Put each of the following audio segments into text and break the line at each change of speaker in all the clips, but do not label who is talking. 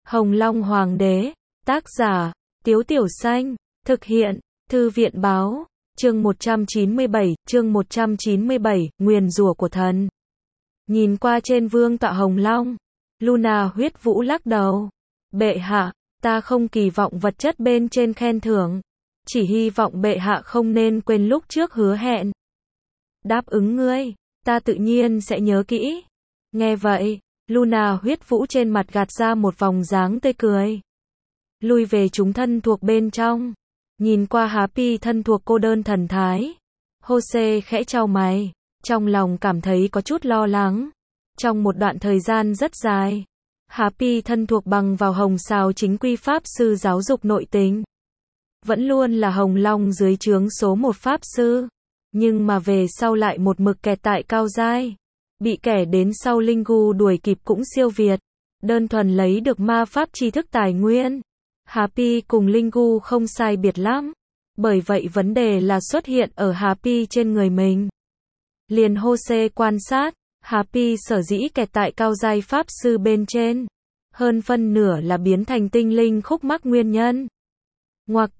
Hồng Long Hoàng đế, tác giả, Tiếu Tiểu Xanh, thực hiện, Thư viện báo, chương 197, nguyền rủa của thần. Nhìn qua trên vương tọa Hồng Long, Luna Huyết Vũ lắc đầu. Bệ hạ, ta không kỳ vọng vật chất bên trên khen thưởng, chỉ hy vọng bệ hạ không nên quên lúc trước hứa hẹn. Đáp ứng ngươi, ta tự nhiên sẽ nhớ kỹ. Nghe vậy, Luna Huyết Vũ trên mặt gạt ra một vòng dáng tươi cười. Lui về chúng thân thuộc bên trong, nhìn qua Happy thân thuộc cô đơn thần thái. Jose khẽ chau mày, trong lòng cảm thấy có chút lo lắng. Trong một đoạn thời gian rất dài, Happy thân thuộc bằng vào Hồng Sào chính quy pháp sư giáo dục nội tình. Vẫn luôn là Hồng Long dưới trướng số một pháp sư. Nhưng mà về sau lại một mực kẹt tại cao giai. Bị kẻ đến sau Linh Gu đuổi kịp cũng siêu việt. Đơn thuần lấy được ma pháp tri thức tài nguyên. Happy cùng Linh Gu không sai biệt lắm. Bởi vậy vấn đề là xuất hiện ở Happy trên người mình. Liền Jose quan sát, Happy sở dĩ kẹt tại cao giai pháp sư bên trên. Hơn phân nửa là biến thành tinh linh khúc mắc nguyên nhân. Ngoặc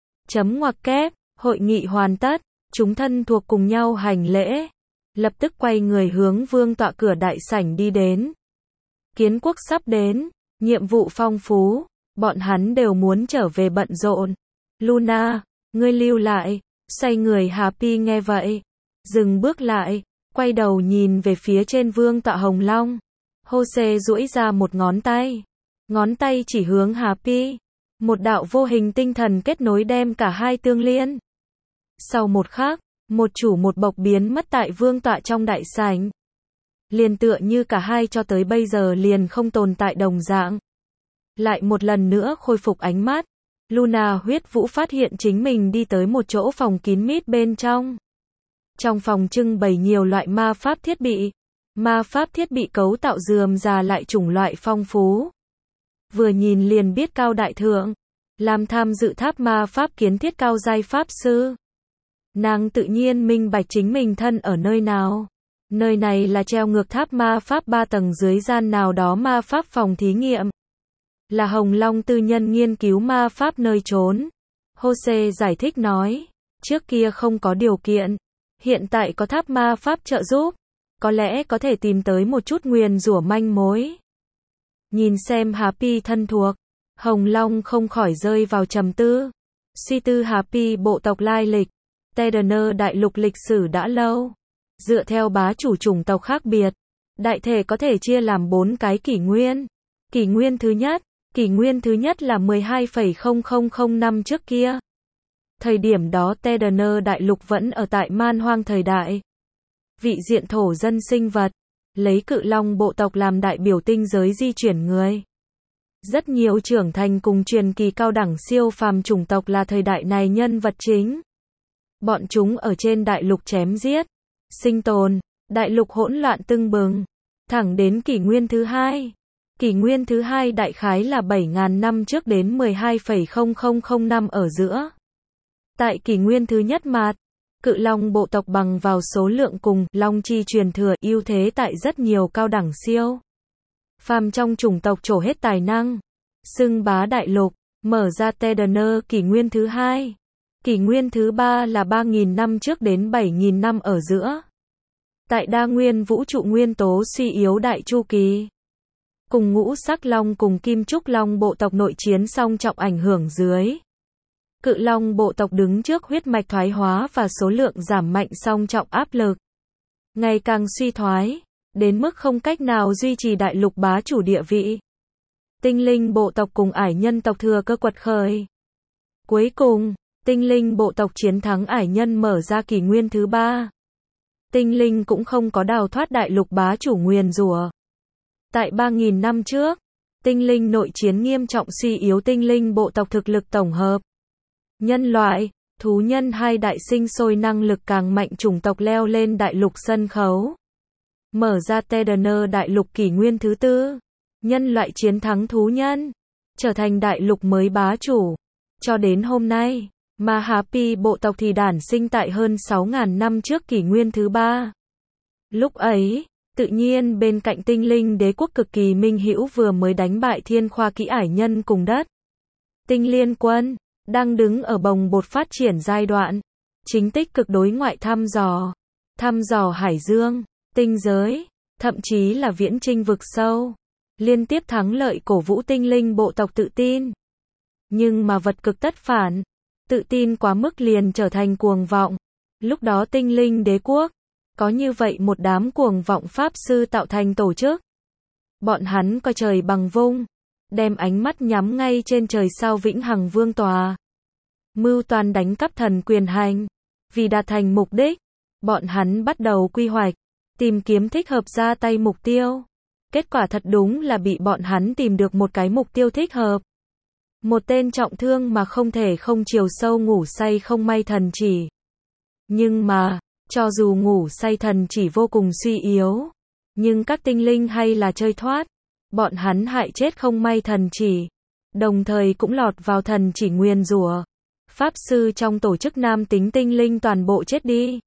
kép, hội nghị hoàn tất, chúng thân thuộc cùng nhau hành lễ. Lập tức quay người hướng vương tọa cửa đại sảnh đi đến. Kiến quốc sắp đến, nhiệm vụ phong phú, bọn hắn đều muốn trở về bận rộn. Luna, ngươi lưu lại, xoay người Happy nghe vậy. Dừng bước lại, quay đầu nhìn về phía trên vương tọa Hồng Long. Jose duỗi ra một ngón tay. Ngón tay chỉ hướng Happy. Một đạo vô hình tinh thần kết nối đem cả hai tương liên. Sau một khắc, một chủ một bộc biến mất tại vương tọa trong đại sảnh. Liền tựa như cả hai cho tới bây giờ liền không tồn tại đồng dạng. Lại một lần nữa khôi phục ánh mắt. Luna Huyết Vũ phát hiện chính mình đi tới một chỗ phòng kín mít bên trong. Trong phòng trưng bày nhiều loại ma pháp thiết bị. Ma pháp thiết bị cấu tạo rườm rà lại chủng loại phong phú. Vừa nhìn liền biết cao đại thượng. Làm tham dự tháp ma pháp kiến thiết cao giai pháp sư. Nàng tự nhiên minh bạch chính mình thân ở nơi nào. Nơi này là treo ngược tháp ma pháp 3 tầng dưới gian nào đó ma pháp phòng thí nghiệm. Là Hồng Long tư nhân nghiên cứu ma pháp nơi trốn. Jose giải thích nói. Trước kia không có điều kiện. Hiện tại có tháp ma pháp trợ giúp. Có lẽ có thể tìm tới một chút nguyền rủa manh mối. Nhìn xem Happy thân thuộc. Hồng Long không khỏi rơi vào trầm tư. Suy tư Happy bộ tộc lai lịch. Tedener đại lục lịch sử đã lâu. Dựa theo bá chủ chủng tộc khác biệt. Đại thể có thể chia làm 4 cái kỷ nguyên. Kỷ nguyên thứ nhất là 12,0005 năm trước kia. Thời điểm đó Tedener đại lục vẫn ở tại man hoang thời đại. Vị diện thổ dân sinh vật. Lấy cự long bộ tộc làm đại biểu tinh giới di chuyển người. Rất nhiều trưởng thành cùng truyền kỳ cao đẳng siêu phàm chủng tộc là thời đại này nhân vật chính. Bọn chúng ở trên đại lục chém giết, sinh tồn, đại lục hỗn loạn tưng bừng, thẳng đến kỷ nguyên thứ hai. Kỷ nguyên thứ hai đại khái là 7.000 năm trước đến 12,0005 năm ở giữa. Tại kỷ nguyên thứ nhất mạt, cự long bộ tộc bằng vào số lượng cùng long chi truyền thừa ưu thế tại rất nhiều cao đẳng siêu phàm trong chủng tộc trổ hết tài năng, xưng bá đại lục, mở ra Tedener kỷ nguyên thứ hai. Kỷ nguyên thứ ba là 3.000 năm trước đến 7.000 năm ở giữa. Tại đa nguyên vũ trụ nguyên tố suy yếu đại chu kỳ. Cùng ngũ sắc long cùng kim trúc long bộ tộc nội chiến song trọng ảnh hưởng dưới. Cự long bộ tộc đứng trước huyết mạch thoái hóa và số lượng giảm mạnh song trọng áp lực. Ngày càng suy thoái, đến mức không cách nào duy trì đại lục bá chủ địa vị. Tinh linh bộ tộc cùng ải nhân tộc thừa cơ quật khởi. Cuối cùng, tinh linh bộ tộc chiến thắng ải nhân mở ra kỷ nguyên thứ ba. Tinh linh cũng không có đào thoát đại lục bá chủ nguyền rủa. Tại 3.000 năm trước, tinh linh nội chiến nghiêm trọng suy yếu tinh linh bộ tộc thực lực tổng hợp. Nhân loại, thú nhân hai đại sinh sôi năng lực càng mạnh chủng tộc leo lên đại lục sân khấu. Mở ra Tedener đại lục kỷ nguyên thứ tư. Nhân loại chiến thắng thú nhân, trở thành đại lục mới bá chủ. Cho đến hôm nay, mà Happy bộ tộc thì đản sinh tại hơn 6.000 năm trước kỷ nguyên thứ ba. Lúc ấy, Tự nhiên bên cạnh tinh linh đế quốc cực kỳ minh hữu vừa mới đánh bại thiên khoa kỹ ải nhân cùng đất. Tinh liên quân, đang đứng ở bồng bột phát triển giai đoạn. Chính tích cực đối ngoại thăm dò hải dương, tinh giới, thậm chí là viễn chinh vực sâu. Liên tiếp thắng lợi cổ vũ tinh linh bộ tộc tự tin. Nhưng mà vật cực tất phản, tự tin quá mức liền trở thành cuồng vọng. Lúc đó tinh linh đế quốc, có như vậy một đám cuồng vọng pháp sư tạo thành tổ chức. Bọn hắn coi trời bằng vung, đem ánh mắt nhắm ngay trên trời sao vĩnh hằng vương tòa. Mưu toan đánh cắp thần quyền hành. Vì đạt thành mục đích, bọn hắn bắt đầu quy hoạch, tìm kiếm thích hợp ra tay mục tiêu. Kết quả thật đúng là bị bọn hắn tìm được một cái mục tiêu thích hợp. Một tên trọng thương mà không thể không chiều sâu ngủ say không may thần chỉ. Nhưng mà, cho dù ngủ say thần chỉ vô cùng suy yếu, nhưng các tinh linh hay là chơi thoát. Bọn hắn hại chết không may thần chỉ, đồng thời cũng lọt vào thần chỉ nguyền rủa. Pháp sư trong tổ chức nam tính tinh linh toàn bộ chết đi.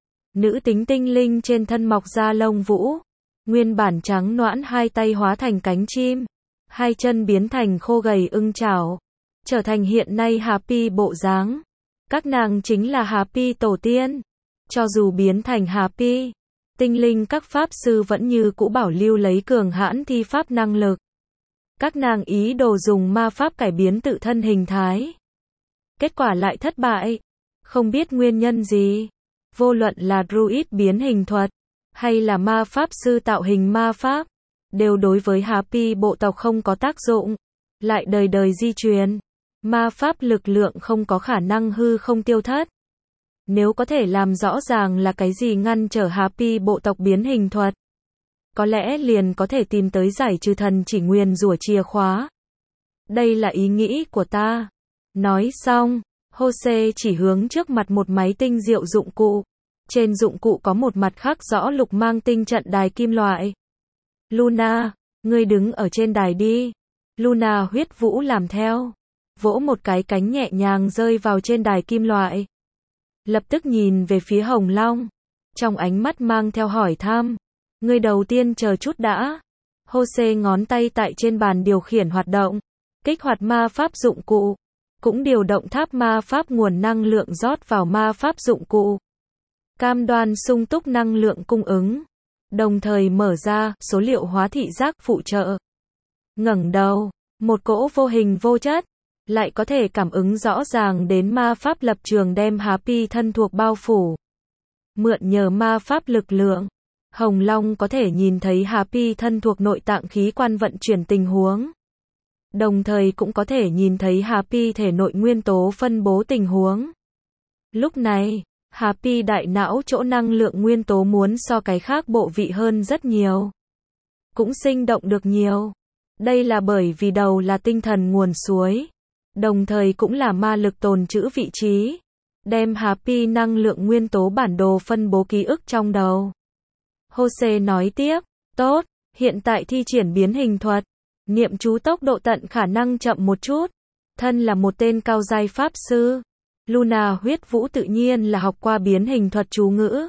Nữ tính tinh linh trên thân mọc ra lông vũ, nguyên bản trắng noãn hai tay hóa thành cánh chim, hai chân biến thành khô gầy ưng chảo, trở thành hiện nay Happy bộ dáng. Các nàng chính là Happy tổ tiên. Cho dù biến thành Happy, tinh linh các pháp sư vẫn như cũ bảo lưu lấy cường hãn thi pháp năng lực. Các nàng ý đồ dùng ma pháp cải biến tự thân hình thái. Kết quả lại thất bại. Không biết nguyên nhân gì. Vô luận là druid biến hình thuật, hay là ma pháp sư tạo hình ma pháp, đều đối với Happy bộ tộc không có tác dụng. Lại đời đời di truyền. Ma pháp lực lượng không có khả năng hư không tiêu thất. Nếu có thể làm rõ ràng là cái gì ngăn trở Happy bộ tộc biến hình thuật, có lẽ liền có thể tìm tới giải trừ thần chỉ nguyền rủa chìa khóa. Đây là ý nghĩ của ta. Nói xong, Jose chỉ hướng trước mặt một máy tinh diệu dụng cụ. Trên dụng cụ có một mặt khắc rõ lục mang tinh trận đài kim loại. Luna, ngươi đứng ở trên đài đi. Luna huyết vũ làm theo. Vỗ một cái cánh nhẹ nhàng rơi vào trên đài kim loại. Lập tức nhìn về phía Hồng Long. Trong ánh mắt mang theo hỏi thăm. Ngươi đầu tiên chờ chút đã. Jose ngón tay tại trên bàn điều khiển hoạt động. Kích hoạt ma pháp dụng cụ. Cũng điều động tháp ma pháp nguồn năng lượng rót vào ma pháp dụng cụ. Cam đoan sung túc năng lượng cung ứng. Đồng thời mở ra số liệu hóa thị giác phụ trợ. Ngẩng đầu, một cỗ vô hình vô chất, lại có thể cảm ứng rõ ràng đến ma pháp lập trường đem Happy thân thuộc bao phủ. Mượn nhờ ma pháp lực lượng, Hồng Long có thể nhìn thấy Happy thân thuộc nội tạng khí quan vận chuyển tình huống. Đồng thời cũng có thể nhìn thấy Happy thể nội nguyên tố phân bố tình huống. Lúc này, Happy đại não chỗ năng lượng nguyên tố muốn so cái khác bộ vị hơn rất nhiều. Cũng sinh động được nhiều. Đây là bởi vì đầu là tinh thần nguồn suối. Đồng thời cũng là ma lực tồn trữ vị trí. Đem Happy năng lượng nguyên tố bản đồ phân bố ký ức trong đầu. Jose nói tiếp, tốt, hiện tại thi triển biến hình thuật. Niệm chú tốc độ tận khả năng chậm một chút. Thân là một tên cao giai pháp sư. Luna huyết vũ tự nhiên là học qua biến hình thuật chú ngữ.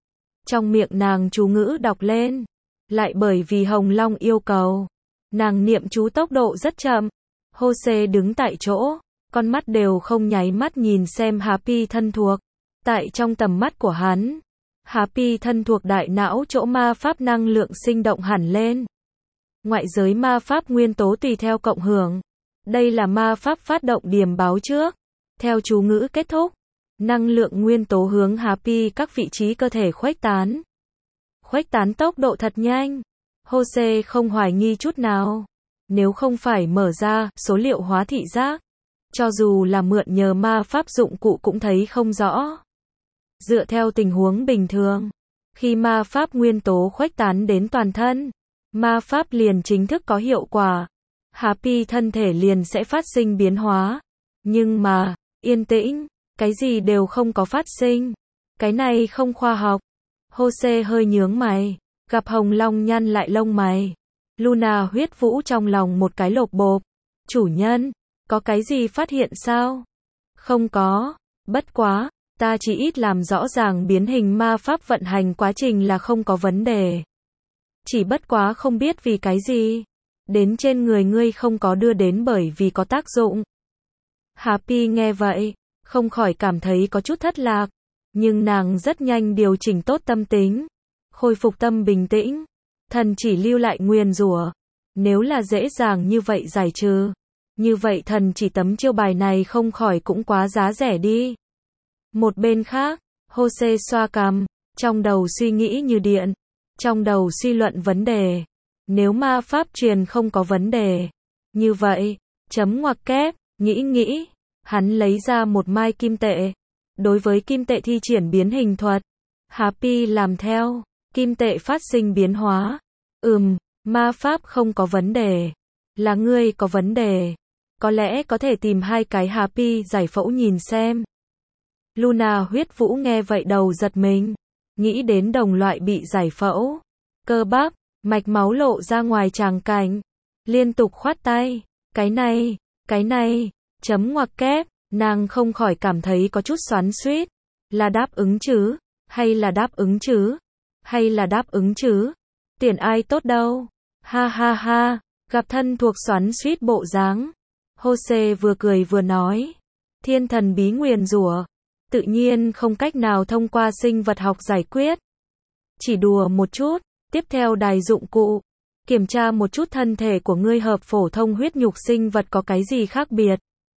Trong miệng nàng chú ngữ đọc lên. Lại bởi vì Hồng Long yêu cầu. Nàng niệm chú tốc độ rất chậm. Jose đứng tại chỗ. Con mắt đều không nháy mắt nhìn xem Happy thân thuộc. Tại trong tầm mắt của hắn. Happy thân thuộc đại não chỗ ma pháp năng lượng sinh động hẳn lên. Ngoại giới ma pháp nguyên tố tùy theo cộng hưởng. Đây là ma pháp phát động điểm báo trước. Theo chú ngữ kết thúc, năng lượng nguyên tố hướng Happy các vị trí cơ thể khuếch tán. Khuếch tán tốc độ thật nhanh. Jose không hoài nghi chút nào. Nếu không phải mở ra số liệu hóa thị giác, cho dù là mượn nhờ ma pháp dụng cụ cũng thấy không rõ. Dựa theo tình huống bình thường, khi ma pháp nguyên tố khuếch tán đến toàn thân, ma pháp liền chính thức có hiệu quả. Happy thân thể liền sẽ phát sinh biến hóa. Nhưng mà, yên tĩnh, cái gì đều không có phát sinh. Cái này không khoa học. Jose hơi nhướng mày, gặp Hồng Long nhăn lại lông mày. Luna huyết vũ trong lòng một cái lộp bộp. Chủ nhân, có cái gì phát hiện sao? Không có, bất quá, ta chỉ ít làm rõ ràng biến hình ma pháp vận hành quá trình là không có vấn đề. Chỉ bất quá không biết vì cái gì. Đến trên người ngươi không có đưa đến bởi vì có tác dụng. Happy nghe vậy, không khỏi cảm thấy có chút thất lạc. Nhưng nàng rất nhanh điều chỉnh tốt tâm tính. Khôi phục tâm bình tĩnh. Thần chỉ lưu lại nguyền rủa. Nếu là dễ dàng như vậy giải trừ. Như vậy thần chỉ tấm chiêu bài này không khỏi cũng quá giá rẻ đi. Một bên khác, Jose xoa cằm, trong đầu suy nghĩ như điện. Trong đầu suy luận vấn đề. Nếu ma pháp truyền không có vấn đề. Như vậy, chấm ngoặc kép, nghĩ. Hắn lấy ra một mai kim tệ. Đối với kim tệ thi triển biến hình thuật. Happy làm theo. Kim tệ phát sinh biến hóa. Ma pháp không có vấn đề. Là ngươi có vấn đề. Có lẽ có thể tìm hai cái Happy giải phẫu nhìn xem. Luna huyết vũ nghe vậy đầu giật mình. Nghĩ đến đồng loại bị giải phẫu. Cơ bắp, mạch máu lộ ra ngoài tràng cảnh. Liên tục khoát tay. Cái này, chấm ngoặc kép. Nàng không khỏi cảm thấy có chút xoắn xuýt. Là đáp ứng chứ? Hay là đáp ứng chứ? Tiền ai tốt đâu? Ha, gặp thân thuộc xoắn xuýt bộ dáng. Jose vừa cười vừa nói. Thiên thần bí nguyền rủa. Tự nhiên không cách nào thông qua sinh vật học giải quyết. Chỉ đùa một chút. Tiếp theo đài dụng cụ. Kiểm tra một chút thân thể của ngươi hợp phổ thông huyết nhục sinh vật có cái gì khác biệt.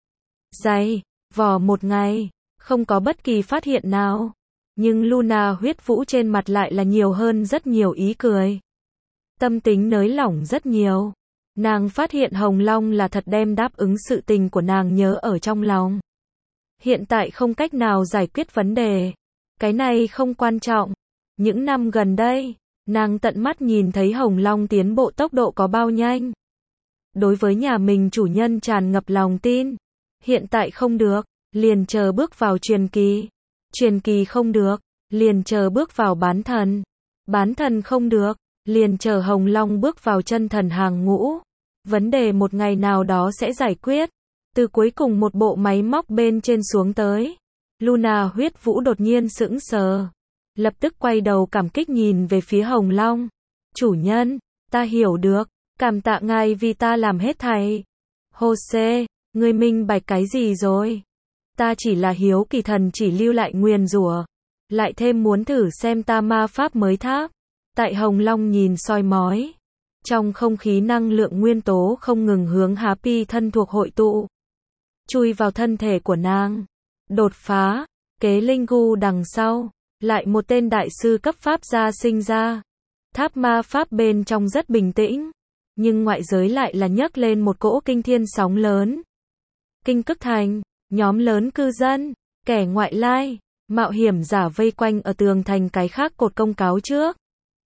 Dày, vò một ngày. Không có bất kỳ phát hiện nào. Nhưng Luna huyết vũ trên mặt lại là nhiều hơn rất nhiều ý cười. Tâm tính nới lỏng rất nhiều. Nàng phát hiện Hồng Long là thật đem đáp ứng sự tình của nàng nhớ ở trong lòng. Hiện tại không cách nào giải quyết vấn đề. Cái này không quan trọng. Những năm gần đây, nàng tận mắt nhìn thấy Hồng Long tiến bộ tốc độ có bao nhanh. Đối với nhà mình chủ nhân tràn ngập lòng tin. Hiện tại không được, liền chờ bước vào truyền kỳ. Truyền kỳ không được, liền chờ bước vào bán thần. Bán thần không được, liền chờ Hồng Long bước vào chân thần hàng ngũ. Vấn đề một ngày nào đó sẽ giải quyết. Từ cuối cùng một bộ máy móc bên trên xuống tới. Luna huyết vũ đột nhiên sững sờ. Lập tức quay đầu cảm kích nhìn về phía Hồng Long. Chủ nhân, ta hiểu được. Cảm tạ ngài vì ta làm hết thảy. Jose, ngươi minh bạch cái gì rồi? Ta chỉ là hiếu kỳ thần chỉ lưu lại nguyền rủa. Lại thêm muốn thử xem ta ma pháp mới tháp. Tại Hồng Long nhìn soi mói. Trong không khí năng lượng nguyên tố không ngừng hướng Happy thân thuộc hội tụ. Chui vào thân thể của nàng. Đột phá. Kế linh gu đằng sau. Lại một tên đại sư cấp pháp gia sinh ra. Tháp ma pháp bên trong rất bình tĩnh. Nhưng ngoại giới lại là nhấc lên một cỗ kinh thiên sóng lớn. Kinh Cức Thành. Nhóm lớn cư dân. Kẻ ngoại lai. Mạo hiểm giả vây quanh ở tường thành cái khác cột công cáo trước.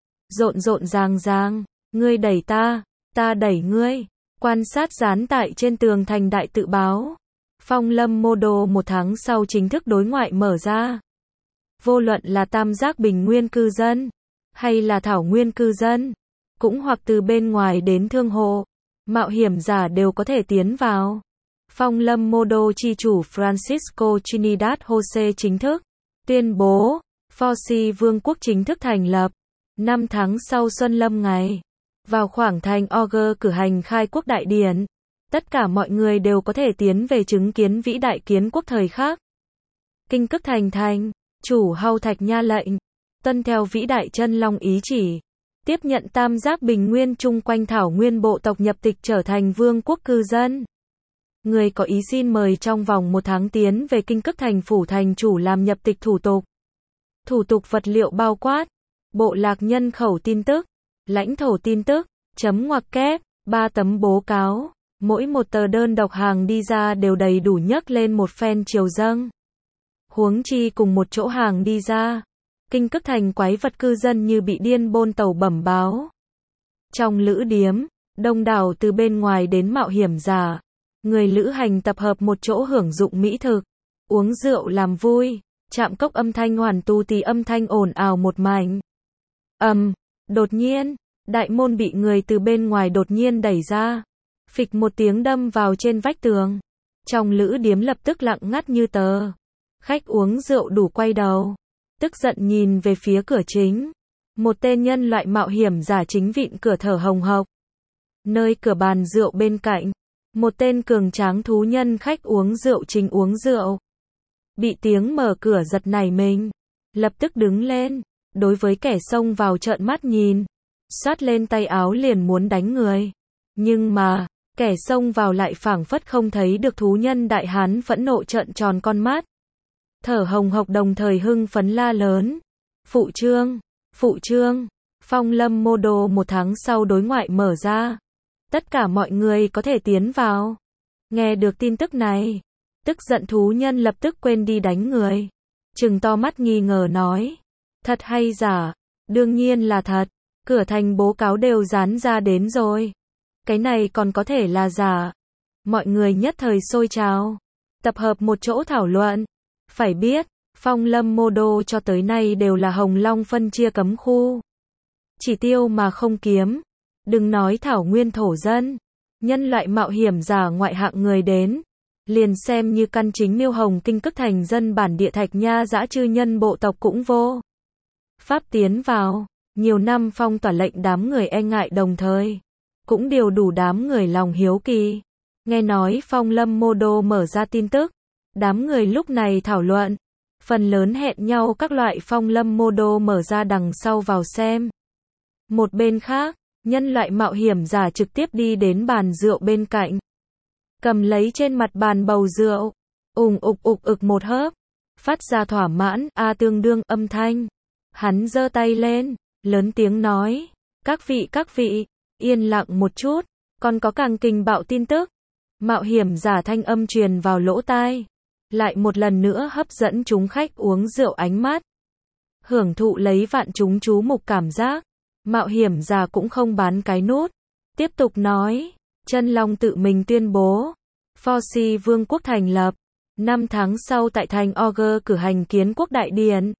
Rộn ràng. Ngươi đẩy ta đẩy ngươi. Quan sát dán tại trên tường thành đại tự báo. Phong Lâm Mô Đô một tháng sau chính thức đối ngoại mở ra. Vô luận là tam giác bình nguyên cư dân, hay là thảo nguyên cư dân, cũng hoặc từ bên ngoài đến thương hộ, mạo hiểm giả đều có thể tiến vào. Phong Lâm Mô Đô chi chủ Francisco Trinidad Jose chính thức tuyên bố, Foxy Vương quốc chính thức thành lập. 5 tháng sau Xuân Lâm ngày, vào khoảng thành Auger cử hành khai quốc đại điển. Tất cả mọi người đều có thể tiến về chứng kiến vĩ đại kiến quốc thời khác. Kinh Cức Thành, chủ Hau Thạch Nha lệnh, tuân theo vĩ đại chân long ý chỉ, tiếp nhận tam giác bình nguyên chung quanh thảo nguyên bộ tộc nhập tịch trở thành vương quốc cư dân. Người có ý xin mời trong vòng 1 tháng tiến về Kinh Cức Thành phủ thành chủ làm nhập tịch thủ tục. Thủ tục vật liệu bao quát, bộ lạc nhân khẩu tin tức, lãnh thổ tin tức, chấm ngoặc kép, 3 tấm bố cáo. Mỗi một tờ đơn độc hàng đi ra đều đầy đủ nhấc lên một phen triều dâng. Huống chi cùng một chỗ hàng đi ra. Kinh Cức Thành quái vật cư dân như bị điên bôn tàu bẩm báo. Trong lữ điếm, đông đảo từ bên ngoài đến mạo hiểm giả. Người lữ hành tập hợp một chỗ hưởng dụng mỹ thực. Uống rượu làm vui. Chạm cốc âm thanh hoàn tu tì âm thanh ồn ào một mảnh. Đột nhiên, đại môn bị người từ bên ngoài đột nhiên đẩy ra. Phịch một tiếng đâm vào trên vách tường. Trong lữ điếm lập tức lặng ngắt như tờ. Khách uống rượu đủ quay đầu. Tức giận nhìn về phía cửa chính. Một tên nhân loại mạo hiểm giả chính vịn cửa thở hồng hộc. Nơi cửa bàn rượu bên cạnh, một tên cường tráng thú nhân khách uống rượu chính uống rượu. Bị tiếng mở cửa giật nảy mình, lập tức đứng lên, đối với kẻ xông vào trợn mắt nhìn, xoát lên tay áo liền muốn đánh người. Nhưng mà, kẻ xông vào lại phảng phất không thấy được thú nhân đại hán phẫn nộ trợn tròn con mắt. Thở hồng hộc đồng thời hưng phấn la lớn. Phụ trương, Phong Lâm Mô Đô 1 tháng sau đối ngoại mở ra. Tất cả mọi người có thể tiến vào. Nghe được tin tức này, tức giận thú nhân lập tức quên đi đánh người. Trừng to mắt nghi ngờ nói. Thật hay giả? Đương nhiên là thật. Cửa thành bố cáo đều dán ra đến rồi. Cái này còn có thể là giả. Mọi người nhất thời sôi trào. Tập hợp một chỗ thảo luận. Phải biết, Phong Lâm Mô Đô cho tới nay đều là Hồng Long phân chia cấm khu. Chỉ tiêu mà không kiếm. Đừng nói thảo nguyên thổ dân. Nhân loại mạo hiểm giả ngoại hạng người đến. Liền xem như căn chính Miêu Hồng Kinh cức thành dân bản địa Thạch Nha dã chư nhân bộ tộc cũng vô pháp tiến vào. Nhiều năm phong tỏa lệnh đám người e ngại đồng thời. Cũng điều đủ đám người lòng hiếu kỳ. Nghe nói Phong Lâm Mô Đô mở ra tin tức. Đám người lúc này thảo luận. Phần lớn hẹn nhau các loại Phong Lâm Mô Đô mở ra đằng sau vào xem. Một bên khác, nhân loại mạo hiểm giả trực tiếp đi đến bàn rượu bên cạnh. Cầm lấy trên mặt bàn bầu rượu. Ục ực một hớp. Phát ra thỏa mãn, tương đương âm thanh. Hắn giơ tay lên, lớn tiếng nói. Các vị, yên lặng một chút. Còn có càng kinh bạo tin tức. Mạo hiểm giả thanh âm truyền vào lỗ tai. Lại một lần nữa hấp dẫn chúng khách uống rượu ánh mắt. Hưởng thụ lấy vạn chúng chú mục cảm giác. Mạo hiểm giả cũng không bán cái nút. Tiếp tục nói. Chân Long tự mình tuyên bố. Forci Vương quốc thành lập. 5 tháng sau tại thành Augur cử hành kiến quốc đại điển.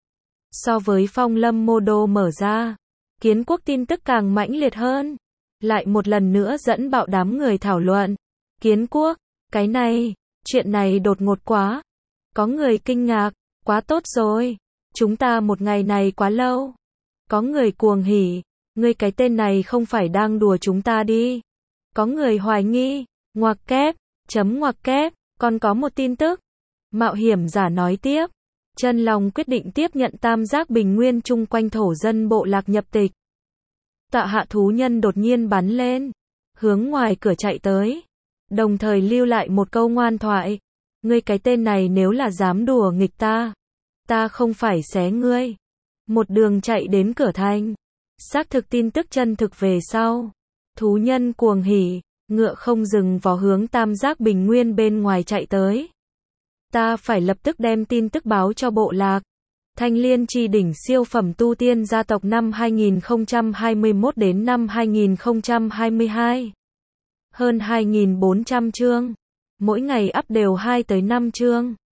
So với Phong Lâm Mô Đô mở ra, kiến quốc tin tức càng mãnh liệt hơn. Lại một lần nữa dẫn bạo đám người thảo luận. Kiến quốc, cái này, chuyện này đột ngột quá. Có người kinh ngạc, quá tốt rồi. Chúng ta một ngày này quá lâu. Có người cuồng hỉ, ngươi cái tên này không phải đang đùa chúng ta đi. Có người hoài nghi, ngoặc kép, còn có một tin tức. Mạo hiểm giả nói tiếp. Chân Long quyết định tiếp nhận tam giác bình nguyên chung quanh thổ dân bộ lạc nhập tịch. Tạ hạ thú nhân đột nhiên bắn lên. Hướng ngoài cửa chạy tới. Đồng thời lưu lại một câu ngoan thoại. Ngươi cái tên này nếu là dám đùa nghịch ta không phải xé ngươi. Một đường chạy đến cửa thành. Xác thực tin tức chân thực về sau. Thú nhân cuồng hỉ, ngựa không dừng vó hướng tam giác bình nguyên bên ngoài chạy tới. Ta phải lập tức đem tin tức báo cho bộ lạc. Thanh Liên Chi đỉnh siêu phẩm tu tiên gia tộc năm 2021 đến năm 2022. Hơn 2.400 chương. Mỗi ngày up đều 2 tới 5 chương.